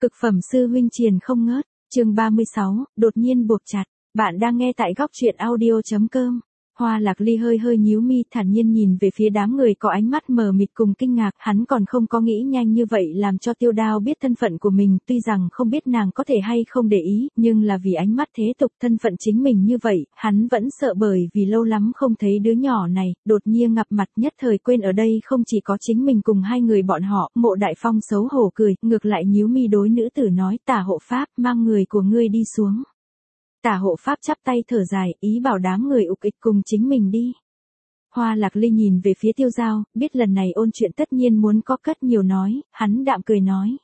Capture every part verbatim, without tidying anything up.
Cực phẩm sư huynh triền không ngớt, chương ba mươi sáu, đột nhiên buộc chặt. Bạn đang nghe tại góc truyện audio.com. Hoa Lạc Ly hơi hơi nhíu mi, thản nhiên nhìn về phía đám người có ánh mắt mờ mịt cùng kinh ngạc, hắn còn không có nghĩ nhanh như vậy làm cho Tiêu Đao biết thân phận của mình, tuy rằng không biết nàng có thể hay không để ý, nhưng là vì ánh mắt thế tục thân phận chính mình như vậy, hắn vẫn sợ bởi vì lâu lắm không thấy đứa nhỏ này, đột nhiên gặp mặt nhất thời quên ở đây không chỉ có chính mình cùng hai người bọn họ. Mộ Đại Phong xấu hổ cười, ngược lại nhíu mi đối nữ tử nói, Tả hộ pháp, mang người của ngươi đi xuống. Tả hộ pháp chắp tay thở dài, ý bảo đám người ục ịch cùng chính mình đi. Hoa Lạc Ly nhìn về phía Tiêu Giao, biết lần này ôn chuyện tất nhiên muốn có cất nhiều nói, hắn đạm cười nói.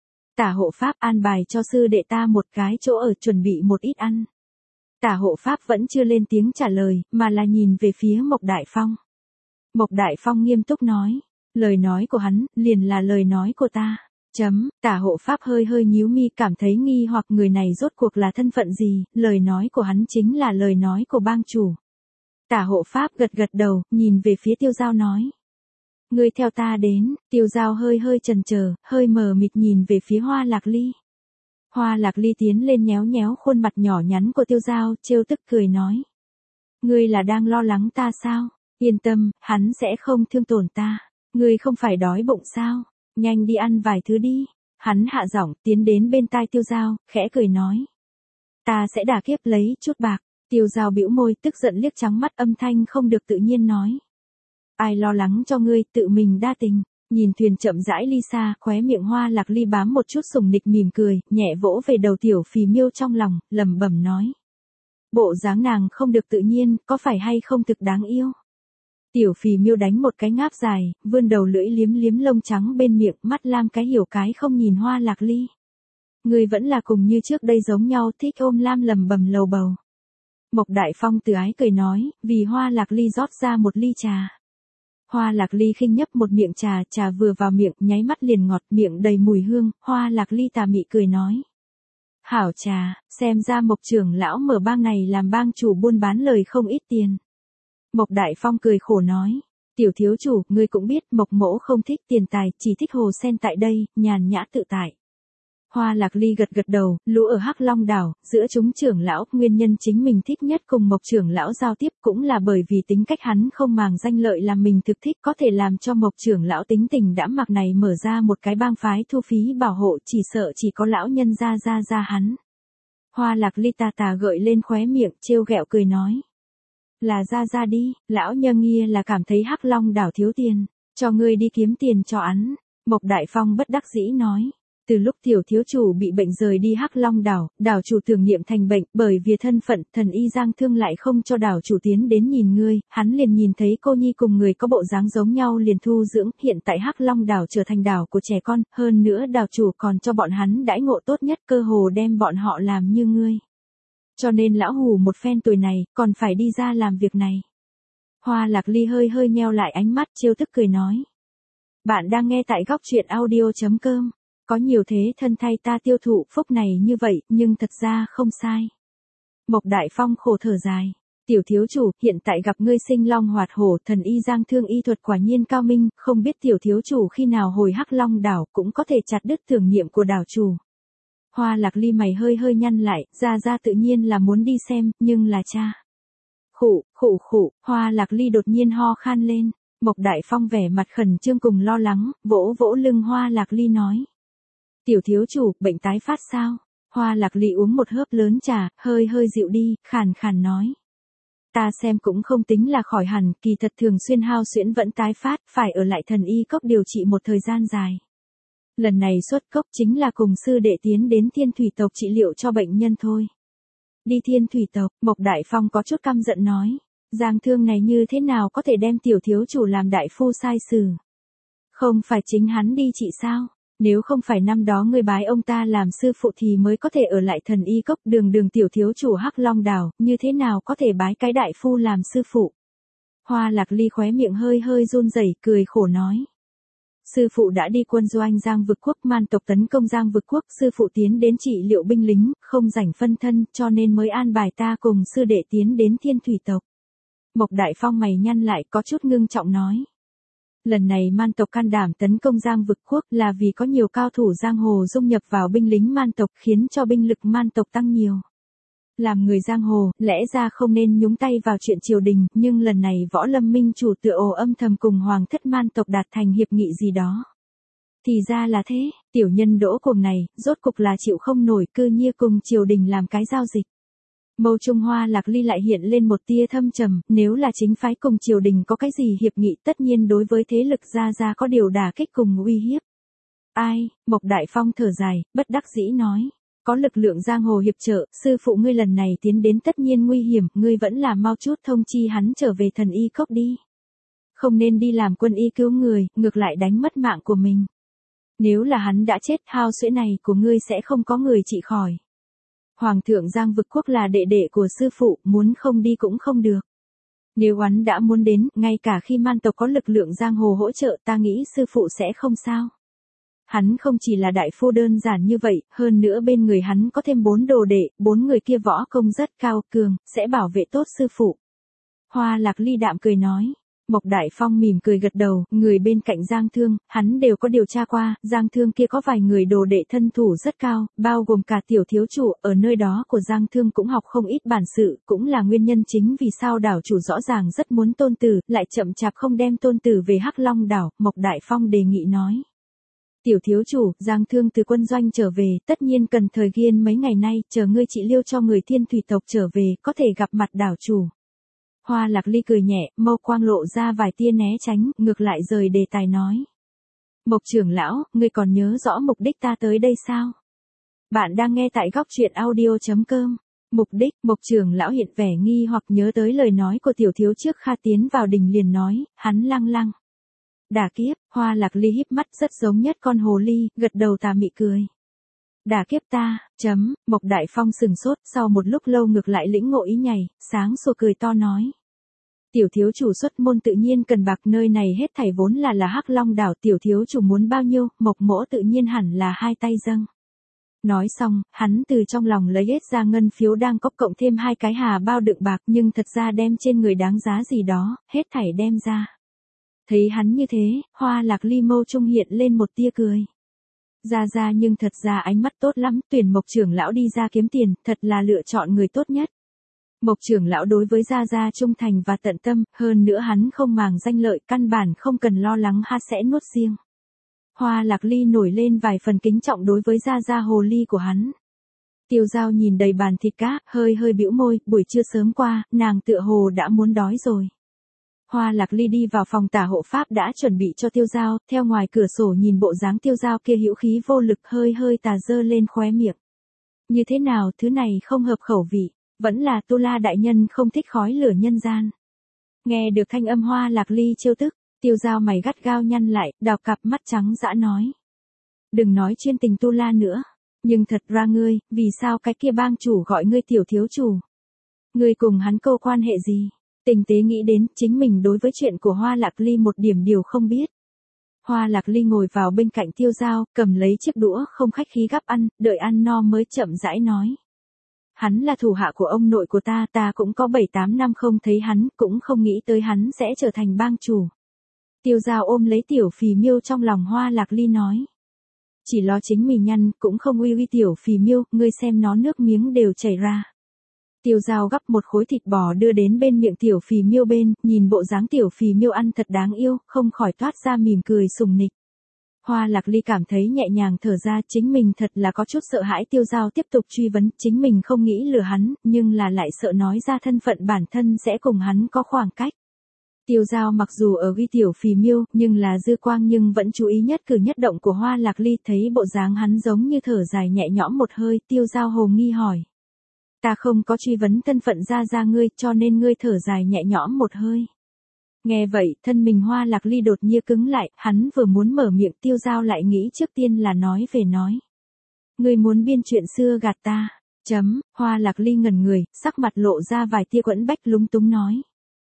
Tả hộ pháp an bài cho sư đệ ta một cái chỗ ở, chuẩn bị một ít ăn. Tả hộ pháp vẫn chưa lên tiếng trả lời, mà là nhìn về phía Mộc Đại Phong. Mộc Đại Phong nghiêm túc nói, lời nói của hắn, liền là lời nói của ta. Chấm, Tả hộ pháp hơi hơi nhíu mi, cảm thấy nghi hoặc người này rốt cuộc là thân phận gì, lời nói của hắn chính là lời nói của bang chủ. Tả hộ pháp gật gật đầu, nhìn về phía Tiêu Giao nói. Ngươi theo ta đến. Tiêu Giao hơi hơi chần chờ, hơi mờ mịt nhìn về phía Hoa Lạc Ly. Hoa Lạc Ly tiến lên nhéo nhéo khuôn mặt nhỏ nhắn của Tiêu Giao, trêu tức cười nói. Ngươi là đang lo lắng ta sao? Yên tâm, hắn sẽ không thương tổn ta. Ngươi không phải đói bụng sao? Nhanh đi ăn vài thứ đi. Hắn hạ giọng, tiến đến bên tai Tiêu Giao, khẽ cười nói. Ta sẽ đả kiếp lấy chút bạc. Tiêu Giao bĩu môi, tức giận liếc trắng mắt, âm thanh không được tự nhiên nói. Ai lo lắng cho ngươi, tự mình đa tình. Nhìn thuyền chậm rãi ly xa, khóe miệng Hoa Lạc Ly bám một chút sùng nịch mỉm cười, nhẹ vỗ về đầu tiểu phì miêu trong lòng, lẩm bẩm nói. Bộ dáng nàng không được tự nhiên, có phải hay không thực đáng yêu? Tiểu phì miêu đánh một cái ngáp dài, vươn đầu lưỡi liếm liếm lông trắng bên miệng, mắt lam cái hiểu cái không nhìn Hoa Lạc Ly. Người vẫn là cùng như trước đây giống nhau, thích ôm lam lầm bầm lầu bầu. Mộc Đại Phong từ ái cười nói, vì Hoa Lạc Ly rót ra một ly trà. Hoa Lạc Ly khinh nhấp một miệng trà, trà vừa vào miệng, nháy mắt liền ngọt, miệng đầy mùi hương. Hoa Lạc Ly tà mị cười nói. Hảo trà, xem ra Mộc trưởng lão mở bang này làm bang chủ buôn bán lời không ít tiền. Mộc Đại Phong cười khổ nói, tiểu thiếu chủ, ngươi cũng biết Mộc mỗ không thích tiền tài, chỉ thích hồ sen tại đây, nhàn nhã tự tại. Hoa Lạc Ly gật gật đầu, lũ ở Hắc Long đảo, giữa chúng trưởng lão, nguyên nhân chính mình thích nhất cùng Mộc trưởng lão giao tiếp cũng là bởi vì tính cách hắn không màng danh lợi làm mình thực thích, có thể làm cho Mộc trưởng lão tính tình đã mặc này mở ra một cái bang phái thu phí bảo hộ, chỉ sợ chỉ có lão nhân ra ra ra hắn. Hoa Lạc Ly tà tà gợi lên khóe miệng, trêu ghẹo cười nói. Là ra ra đi, lão nhơ nghia là cảm thấy Hắc Long đảo thiếu tiền, cho ngươi đi kiếm tiền cho hắn. Mộc Đại Phong bất đắc dĩ nói, từ lúc tiểu thiếu chủ bị bệnh rời đi Hắc Long đảo, đảo chủ tưởng niệm thành bệnh, bởi vì thân phận, thần y Giang Thương lại không cho đảo chủ tiến đến nhìn ngươi, hắn liền nhìn thấy cô nhi cùng người có bộ dáng giống nhau liền thu dưỡng, hiện tại Hắc Long đảo trở thành đảo của trẻ con, hơn nữa đảo chủ còn cho bọn hắn đãi ngộ tốt nhất, cơ hồ đem bọn họ làm như ngươi. Cho nên lão hù một phen tuổi này, còn phải đi ra làm việc này. Hoa Lạc Ly hơi hơi nheo lại ánh mắt, trêu tức cười nói. Bạn đang nghe tại góc truyện audio.com. Có nhiều thế thân thay ta tiêu thụ phúc này như vậy, nhưng thật ra không sai. Mộc Đại Phong khổ thở dài. Tiểu thiếu chủ, hiện tại gặp ngươi sinh long hoạt hổ, thần y Giang Thương y thuật quả nhiên cao minh, không biết tiểu thiếu chủ khi nào hồi Hắc Long đảo cũng có thể chặt đứt tưởng niệm của đảo chủ. Hoa Lạc Ly mày hơi hơi nhăn lại, ra ra tự nhiên là muốn đi xem, nhưng là cha. Khụ, khụ khụ, Hoa Lạc Ly đột nhiên ho khan lên. Mộc Đại Phong vẻ mặt khẩn trương cùng lo lắng, vỗ vỗ lưng Hoa Lạc Ly nói. Tiểu thiếu chủ, bệnh tái phát sao? Hoa Lạc Ly uống một hớp lớn trà, hơi hơi dịu đi, khàn khàn nói. Ta xem cũng không tính là khỏi hẳn, kỳ thật thường xuyên hao xuyễn vẫn tái phát, phải ở lại thần y cốc điều trị một thời gian dài. Lần này xuất cốc chính là cùng sư đệ tiến đến Thiên Thủy tộc trị liệu cho bệnh nhân thôi. Đi Thiên Thủy tộc, Mộc Đại Phong có chút căm giận nói. Giang Thương này như thế nào có thể đem tiểu thiếu chủ làm đại phu sai xử? Không phải chính hắn đi trị sao? Nếu không phải năm đó ngươi bái ông ta làm sư phụ thì mới có thể ở lại thần y cốc, đường đường tiểu thiếu chủ Hắc Long đảo, như thế nào có thể bái cái đại phu làm sư phụ? Hoa Lạc Ly khóe miệng hơi hơi run rẩy, cười khổ nói. Sư phụ đã đi quân doanh Giang vực quốc, man tộc tấn công Giang vực quốc, sư phụ tiến đến trị liệu binh lính, không rảnh phân thân, cho nên mới an bài ta cùng sư đệ tiến đến Thiên Thủy tộc. Mộc Đại Phong mày nhăn lại, có chút ngưng trọng nói. Lần này man tộc can đảm tấn công Giang vực quốc là vì có nhiều cao thủ giang hồ dung nhập vào binh lính man tộc khiến cho binh lực man tộc tăng nhiều. Làm người giang hồ, lẽ ra không nên nhúng tay vào chuyện triều đình, nhưng lần này Võ Lâm Minh chủ tựa ồ âm thầm cùng hoàng thất man tộc đạt thành hiệp nghị gì đó. Thì ra là thế, tiểu nhân đỗ cùng này, rốt cục là chịu không nổi cư nhiên cùng triều đình làm cái giao dịch. Mâu Trung Hoa Lạc Ly lại hiện lên một tia thâm trầm, nếu là chính phái cùng triều đình có cái gì hiệp nghị tất nhiên đối với thế lực gia gia có điều đả kích cùng uy hiếp. Ai, Mộc Đại Phong thở dài, bất đắc dĩ nói. Có lực lượng giang hồ hiệp trợ, sư phụ ngươi lần này tiến đến tất nhiên nguy hiểm, ngươi vẫn là mau chút thông chi hắn trở về thần y cốc đi. Không nên đi làm quân y cứu người, ngược lại đánh mất mạng của mình. Nếu là hắn đã chết, hao suy này của ngươi sẽ không có người trị khỏi. Hoàng thượng Giang vực quốc là đệ đệ của sư phụ, muốn không đi cũng không được. Nếu hắn đã muốn đến, ngay cả khi man tộc có lực lượng giang hồ hỗ trợ ta nghĩ sư phụ sẽ không sao. Hắn không chỉ là đại phu đơn giản như vậy, hơn nữa bên người hắn có thêm bốn đồ đệ, bốn người kia võ công rất cao cường, sẽ bảo vệ tốt sư phụ. Hoa Lạc Ly đạm cười nói. Mộc Đại Phong mỉm cười gật đầu, người bên cạnh Giang Thương, hắn đều có điều tra qua, Giang Thương kia có vài người đồ đệ thân thủ rất cao, bao gồm cả tiểu thiếu chủ, ở nơi đó của Giang Thương cũng học không ít bản sự, cũng là nguyên nhân chính vì sao đảo chủ rõ ràng rất muốn tôn tử, lại chậm chạp không đem tôn tử về Hắc Long đảo, Mộc Đại Phong đề nghị nói. Tiểu thiếu chủ, Giang Thương từ quân doanh trở về, tất nhiên cần thời gian mấy ngày nay, chờ ngươi trị liêu cho người Thiên Thủy tộc trở về, có thể gặp mặt đảo chủ. Hoa Lạc Ly cười nhẹ, mâu quang lộ ra vài tia né tránh, ngược lại rời đề tài nói. Mộc trưởng lão, ngươi còn nhớ rõ mục đích ta tới đây sao? Bạn đang nghe tại góc truyện audio chấm com. Mục đích, Mộc trưởng lão hiện vẻ nghi hoặc nhớ tới lời nói của tiểu thiếu trước Kha tiến vào đình liền nói, hắn lăng lăng. Đả kiếp, Hoa Lạc Ly híp mắt rất giống nhất con hồ ly, gật đầu tà mị cười. Đả kiếp ta, chấm, Mộc Đại Phong sừng sốt, sau một lúc lâu ngược lại lĩnh ngộ ý nhảy, sáng sủa cười to nói. Tiểu thiếu chủ xuất môn tự nhiên cần bạc, nơi này hết thảy vốn là là Hắc Long đảo, tiểu thiếu chủ muốn bao nhiêu, Mộc mỗ tự nhiên hẳn là hai tay dâng. Nói xong, hắn từ trong lòng lấy hết ra ngân phiếu đang có cộng thêm hai cái hà bao đựng bạc nhưng thật ra đem trên người đáng giá gì đó, hết thảy đem ra. Thấy hắn như thế, Hoa Lạc Ly mâu trung hiện lên một tia cười. Ra ra nhưng thật ra ánh mắt tốt lắm, tuyển Mộc trưởng lão đi ra kiếm tiền, thật là lựa chọn người tốt nhất. Mộc trưởng lão đối với Gia Gia trung thành và tận tâm, hơn nữa hắn không màng danh lợi, căn bản không cần lo lắng ha sẽ nuốt riêng. Hoa Lạc Ly nổi lên vài phần kính trọng đối với Gia Gia hồ ly của hắn. Tiêu Giao nhìn đầy bàn thịt cá, hơi hơi bĩu môi, buổi trưa sớm qua, nàng tựa hồ đã muốn đói rồi. Hoa Lạc Ly đi vào phòng tả hộ pháp đã chuẩn bị cho Tiêu Giao, theo ngoài cửa sổ nhìn bộ dáng Tiêu Giao kia hữu khí vô lực hơi hơi tà dơ lên khóe miệng. Như thế nào, thứ này không hợp khẩu vị, vẫn là Tu La đại nhân không thích khói lửa nhân gian. Nghe được thanh âm Hoa Lạc Ly trêu tức, Tiêu Giao mày gắt gao nhăn lại, đào cặp mắt trắng dã nói. Đừng nói chuyên tình Tu La nữa, nhưng thật ra ngươi, vì sao cái kia bang chủ gọi ngươi tiểu thiếu chủ? Ngươi cùng hắn câu quan hệ gì? Tình tế nghĩ đến, chính mình đối với chuyện của Hoa Lạc Ly một điểm điều không biết. Hoa Lạc Ly ngồi vào bên cạnh Tiêu Giao, cầm lấy chiếc đũa không khách khí gắp ăn, đợi ăn no mới chậm rãi nói. Hắn là thủ hạ của ông nội của ta, ta cũng có bảy tám năm không thấy hắn, cũng không nghĩ tới hắn sẽ trở thành bang chủ. Tiêu Giao ôm lấy tiểu phì miêu trong lòng Hoa Lạc Ly nói. Chỉ lo chính mình nhăn, cũng không uy uy tiểu phì miêu, ngươi xem nó nước miếng đều chảy ra. Tiêu Giao gắp một khối thịt bò đưa đến bên miệng tiểu phì miêu bên, nhìn bộ dáng tiểu phì miêu ăn thật đáng yêu, không khỏi toát ra mỉm cười sùng nịch. Hoa Lạc Ly cảm thấy nhẹ nhàng thở ra, chính mình thật là có chút sợ hãi Tiêu Giao tiếp tục truy vấn, chính mình không nghĩ lừa hắn, nhưng là lại sợ nói ra thân phận bản thân sẽ cùng hắn có khoảng cách. Tiêu Giao mặc dù ở ghi tiểu phì miêu, nhưng là dư quang nhưng vẫn chú ý nhất cử nhất động của Hoa Lạc Ly, thấy bộ dáng hắn giống như thở dài nhẹ nhõm một hơi, Tiêu Giao hồ nghi hỏi. Ta không có truy vấn thân phận ra ra ngươi, cho nên ngươi thở dài nhẹ nhõm một hơi. Nghe vậy, thân mình Hoa Lạc Ly đột nhiên cứng lại, hắn vừa muốn mở miệng Tiêu Giao lại nghĩ trước tiên là nói về nói. Ngươi muốn biên chuyện xưa gạt ta, chấm, Hoa Lạc Ly ngẩn người, sắc mặt lộ ra vài tia quẫn bách lúng túng nói.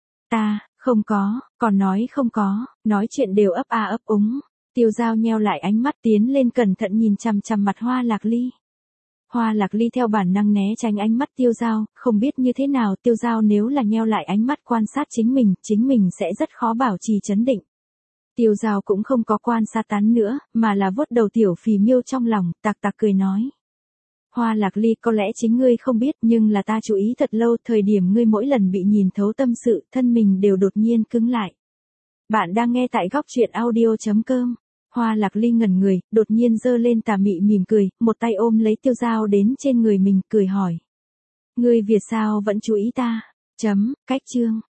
Ta, không có, còn nói không có, nói chuyện đều ấp a ấp úng. Tiêu Giao nheo lại ánh mắt tiến lên cẩn thận nhìn chằm chằm mặt Hoa Lạc Ly. Hoa Lạc Ly theo bản năng né tránh ánh mắt Tiêu Giao, không biết như thế nào Tiêu Giao nếu là nheo lại ánh mắt quan sát chính mình, chính mình sẽ rất khó bảo trì trấn định. Tiêu Giao cũng không có quan sát tán nữa, mà là vuốt đầu tiểu phì miêu trong lòng, tạc tạc cười nói. Hoa Lạc Ly, có lẽ chính ngươi không biết, nhưng là ta chú ý thật lâu, thời điểm ngươi mỗi lần bị nhìn thấu tâm sự, thân mình đều đột nhiên cứng lại. Bạn đang nghe tại góc truyện audio chấm com. Hoa Lạc Ly ngẩn người, đột nhiên giơ lên tà mị mỉm cười, một tay ôm lấy Tiêu Giao đến trên người mình, cười hỏi. Ngươi vì sao vẫn chú ý ta? Chấm, cách chương.